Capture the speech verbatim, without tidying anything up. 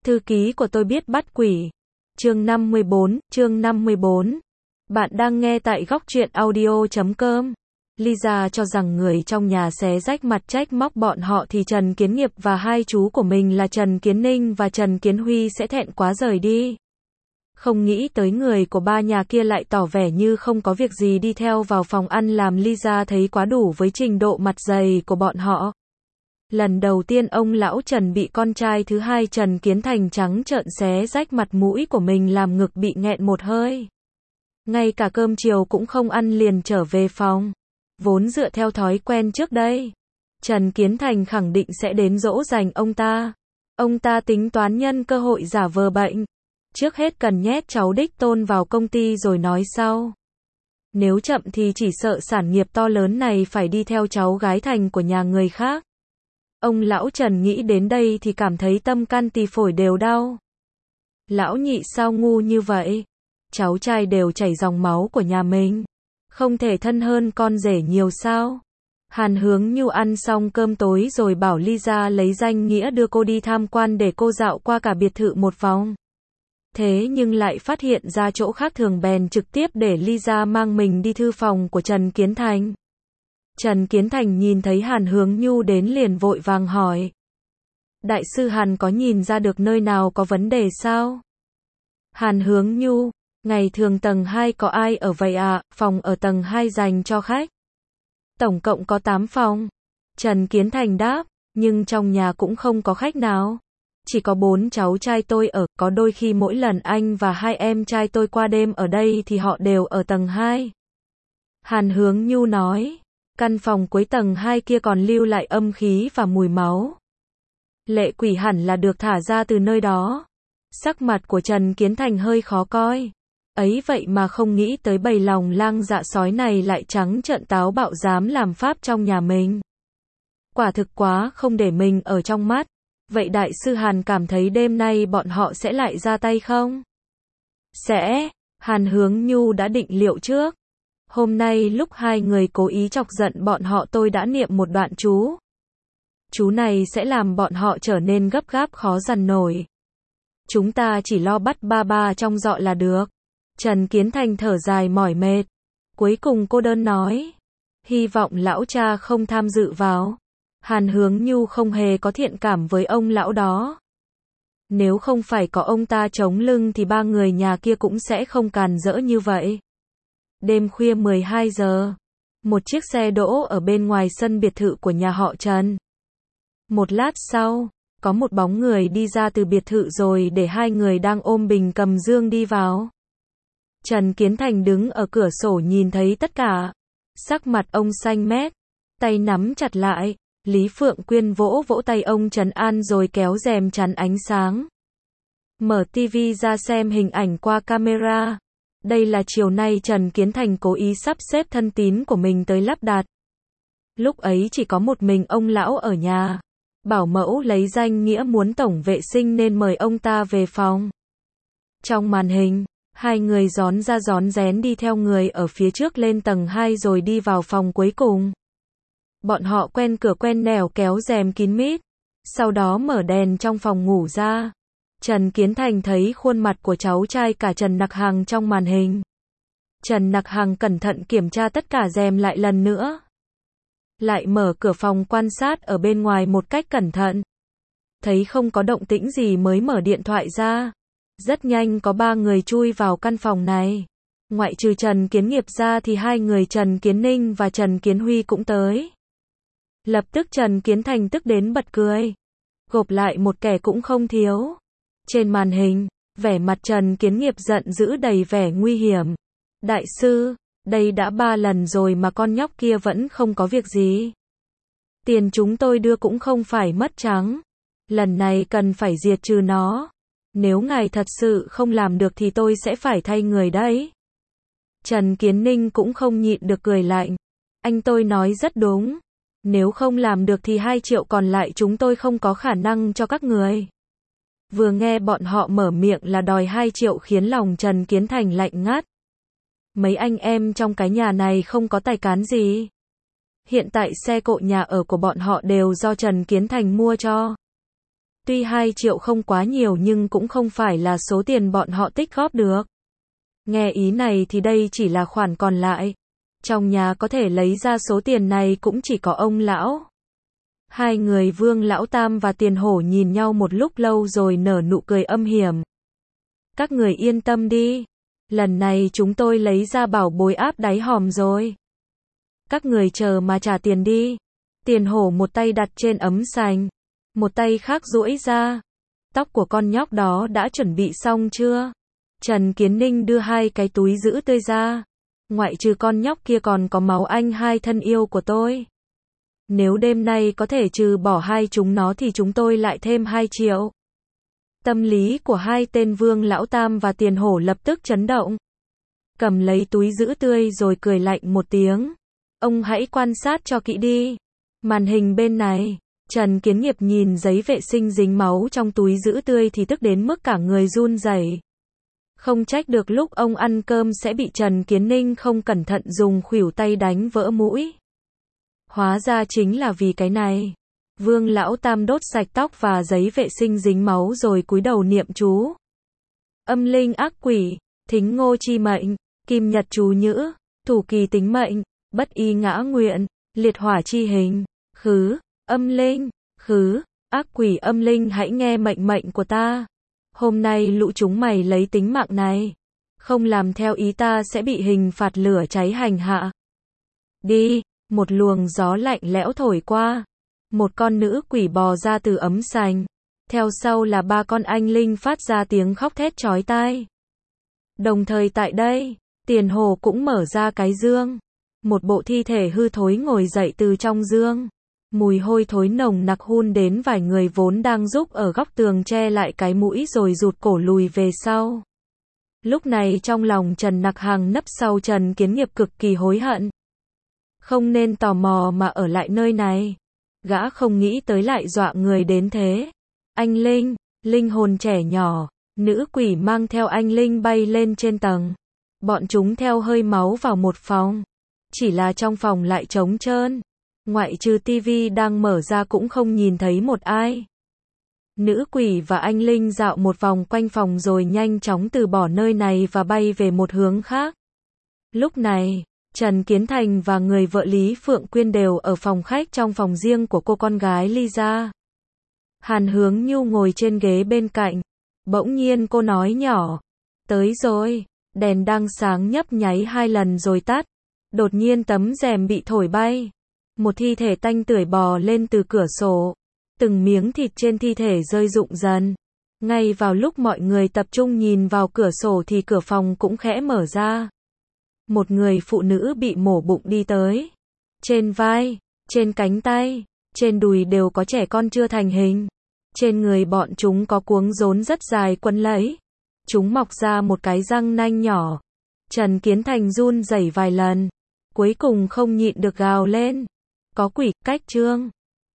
Thư ký của tôi biết bắt quỷ. Chương năm mươi bốn, chương năm mươi bốn. Bạn đang nghe tại góc truyện audio chấm com. Lisa cho rằng người trong nhà xé rách mặt trách móc bọn họ thì Trần Kiến Nghiệp và hai chú của mình là Trần Kiến Ninh và Trần Kiến Huy sẽ thẹn quá rời đi. Không nghĩ tới người của ba nhà kia lại tỏ vẻ như không có việc gì đi theo vào phòng ăn làm Lisa thấy quá đủ với trình độ mặt dày của bọn họ. Lần đầu tiên ông lão Trần bị con trai thứ hai Trần Kiến Thành trắng trợn xé rách mặt mũi của mình làm ngực bị nghẹn một hơi. Ngay cả cơm chiều cũng không ăn liền trở về phòng. Vốn dựa theo thói quen trước đây, Trần Kiến Thành khẳng định sẽ đến dỗ dành ông ta. Ông ta tính toán nhân cơ hội giả vờ bệnh. Trước hết cần nhét cháu đích tôn vào công ty rồi nói sau. Nếu chậm thì chỉ sợ sản nghiệp to lớn này phải đi theo cháu gái Thành của nhà người khác. Ông lão Trần nghĩ đến đây thì cảm thấy tâm can tỳ phổi đều đau. Lão nhị sao ngu như vậy? Cháu trai đều chảy dòng máu của nhà mình. Không thể thân hơn con rể nhiều sao? Hàn Hướng Nhu ăn xong cơm tối rồi bảo Lisa lấy danh nghĩa đưa cô đi tham quan để cô dạo qua cả biệt thự một vòng. Thế nhưng lại phát hiện ra chỗ khác thường bèn trực tiếp để Lisa mang mình đi thư phòng của Trần Kiến Thành. Trần Kiến Thành nhìn thấy Hàn Hướng Nhu đến liền vội vàng hỏi. Đại sư Hàn có nhìn ra được nơi nào có vấn đề sao? Hàn Hướng Nhu, ngày thường tầng hai có ai ở vậy ạ? Phòng ở tầng hai dành cho khách. Tổng cộng có tám phòng. Trần Kiến Thành đáp, nhưng trong nhà cũng không có khách nào. Chỉ có bốn cháu trai tôi ở, có đôi khi mỗi lần anh và hai em trai tôi qua đêm ở đây thì họ đều ở tầng hai. Hàn Hướng Nhu nói. Căn phòng cuối tầng hai kia còn lưu lại âm khí và mùi máu. Lệ quỷ hẳn là được thả ra từ nơi đó. Sắc mặt của Trần Kiến Thành hơi khó coi. Ấy vậy mà không nghĩ tới bầy lòng lang dạ sói này lại trắng trợn táo bạo dám làm pháp trong nhà mình. Quả thực quá không để mình ở trong mắt. Vậy đại sư Hàn cảm thấy đêm nay bọn họ sẽ lại ra tay không? Sẽ. Hàn Hướng Nhu đã định liệu trước. Hôm nay lúc hai người cố ý chọc giận bọn họ tôi đã niệm một đoạn chú. Chú này sẽ làm bọn họ trở nên gấp gáp khó dằn nổi. Chúng ta chỉ lo bắt ba ba trong dọ là được. Trần Kiến Thành thở dài mỏi mệt. Cuối cùng cô đơn nói. Hy vọng lão cha không tham dự vào. Hàn Hướng Nhu không hề có thiện cảm với ông lão đó. Nếu không phải có ông ta chống lưng thì ba người nhà kia cũng sẽ không càn rỡ như vậy. Đêm khuya mười hai giờ, một chiếc xe đỗ ở bên ngoài sân biệt thự của nhà họ Trần. Một lát sau, có một bóng người đi ra từ biệt thự rồi để hai người đang ôm bình cầm dương đi vào. Trần Kiến Thành đứng ở cửa sổ nhìn thấy tất cả. Sắc mặt ông xanh mét, tay nắm chặt lại. Lý Phượng Quyên vỗ vỗ tay ông trấn an rồi kéo rèm chắn ánh sáng. Mở tivi ra xem hình ảnh qua camera. Đây là chiều nay Trần Kiến Thành cố ý sắp xếp thân tín của mình tới lắp đặt. Lúc ấy chỉ có một mình ông lão ở nhà. Bảo mẫu lấy danh nghĩa muốn tổng vệ sinh nên mời ông ta về phòng. Trong màn hình, hai người rón ra rón rén đi theo người ở phía trước lên tầng hai rồi đi vào phòng cuối cùng. Bọn họ quen cửa quen nẻo kéo rèm kín mít. Sau đó mở đèn trong phòng ngủ ra. Trần Kiến Thành thấy khuôn mặt của cháu trai cả Trần Nặc Hằng trong màn hình. Trần Nặc Hằng cẩn thận kiểm tra tất cả rèm lại lần nữa. Lại mở cửa phòng quan sát ở bên ngoài một cách cẩn thận. Thấy không có động tĩnh gì mới mở điện thoại ra. Rất nhanh có ba người chui vào căn phòng này. Ngoại trừ Trần Kiến Nghiệp ra thì hai người Trần Kiến Ninh và Trần Kiến Huy cũng tới. Lập tức Trần Kiến Thành tức đến bật cười. Gộp lại một kẻ cũng không thiếu. Trên màn hình, vẻ mặt Trần Kiến Nghiệp giận dữ đầy vẻ nguy hiểm. Đại sư, đây đã ba lần rồi mà con nhóc kia vẫn không có việc gì. Tiền chúng tôi đưa cũng không phải mất trắng. Lần này cần phải diệt trừ nó. Nếu ngài thật sự không làm được thì tôi sẽ phải thay người đấy. Trần Kiến Ninh cũng không nhịn được cười lạnh. Anh tôi nói rất đúng. Nếu không làm được thì hai triệu còn lại chúng tôi không có khả năng cho các người. Vừa nghe bọn họ mở miệng là đòi hai triệu khiến lòng Trần Kiến Thành lạnh ngắt. Mấy anh em trong cái nhà này không có tài cán gì. Hiện tại xe cộ nhà ở của bọn họ đều do Trần Kiến Thành mua cho. Tuy hai triệu không quá nhiều nhưng cũng không phải là số tiền bọn họ tích góp được. Nghe ý này thì đây chỉ là khoản còn lại. Trong nhà có thể lấy ra số tiền này cũng chỉ có ông lão. Hai người Vương Lão Tam và Tiền Hổ nhìn nhau một lúc lâu rồi nở nụ cười âm hiểm. Các người yên tâm đi. Lần này chúng tôi lấy ra bảo bối áp đáy hòm rồi. Các người chờ mà trả tiền đi. Tiền Hổ một tay đặt trên ấm sành, một tay khác duỗi ra. Tóc của con nhóc đó đã chuẩn bị xong chưa? Trần Kiến Ninh đưa hai cái túi giữ tươi ra. Ngoại trừ con nhóc kia còn có máu anh hai thân yêu của tôi. Nếu đêm nay có thể trừ bỏ hai chúng nó thì chúng tôi lại thêm hai triệu. Tâm lý của hai tên Vương Lão Tam và Tiền Hổ lập tức chấn động. Cầm lấy túi giữ tươi rồi cười lạnh một tiếng. Ông hãy quan sát cho kỹ đi. Màn hình bên này, Trần Kiến Nghiệp nhìn giấy vệ sinh dính máu trong túi giữ tươi thì tức đến mức cả người run rẩy. Không trách được lúc ông ăn cơm sẽ bị Trần Kiến Ninh không cẩn thận dùng khuỷu tay đánh vỡ mũi. Hóa ra chính là vì cái này. Vương Lão Tam đốt sạch tóc và giấy vệ sinh dính máu rồi cúi đầu niệm chú. Âm linh ác quỷ, thính ngô chi mệnh, kim nhật chú nhữ, thủ kỳ tính mệnh, bất y ngã nguyện, liệt hỏa chi hình, khứ, âm linh, khứ, ác quỷ âm linh hãy nghe mệnh mệnh của ta. Hôm nay lũ chúng mày lấy tính mạng này. Không làm theo ý ta sẽ bị hình phạt lửa cháy hành hạ. Đi, một luồng gió lạnh lẽo thổi qua. Một con nữ quỷ bò ra từ ấm sành. Theo sau là ba con anh linh phát ra tiếng khóc thét chói tai. Đồng thời tại đây, Tiền Hổ cũng mở ra cái dương. Một bộ thi thể hư thối ngồi dậy từ trong dương. Mùi hôi thối nồng nặc hun đến vài người vốn đang giúp ở góc tường che lại cái mũi rồi rụt cổ lùi về sau. Lúc này trong lòng Trần Nặc Hằng nấp sau Trần Kiến Nghiệp cực kỳ hối hận. Không nên tò mò mà ở lại nơi này. Gã không nghĩ tới lại dọa người đến thế. Anh Linh, linh hồn trẻ nhỏ, nữ quỷ mang theo anh Linh bay lên trên tầng. Bọn chúng theo hơi máu vào một phòng. Chỉ là trong phòng lại trống trơn. Ngoại trừ tivi đang mở ra cũng không nhìn thấy một ai. Nữ quỷ và anh Linh dạo một vòng quanh phòng rồi nhanh chóng từ bỏ nơi này và bay về một hướng khác. Lúc này, Trần Kiến Thành và người vợ Lý Phượng Quyên đều ở phòng khách trong phòng riêng của cô con gái Lisa. Hàn Hướng Nhu ngồi trên ghế bên cạnh. Bỗng nhiên cô nói nhỏ. Tới rồi. Đèn đang sáng nhấp nháy hai lần rồi tắt. Đột nhiên tấm rèm bị thổi bay. Một thi thể tanh tưởi bò lên từ cửa sổ. Từng miếng thịt trên thi thể rơi rụng dần. Ngay vào lúc mọi người tập trung nhìn vào cửa sổ thì cửa phòng cũng khẽ mở ra. Một người phụ nữ bị mổ bụng đi tới. Trên vai, trên cánh tay, trên đùi đều có trẻ con chưa thành hình. Trên người bọn chúng có cuống rốn rất dài quấn lấy. Chúng mọc ra một cái răng nanh nhỏ. Trần Kiến Thành run rẩy vài lần. Cuối cùng không nhịn được gào lên. Có quỷ, cách trương.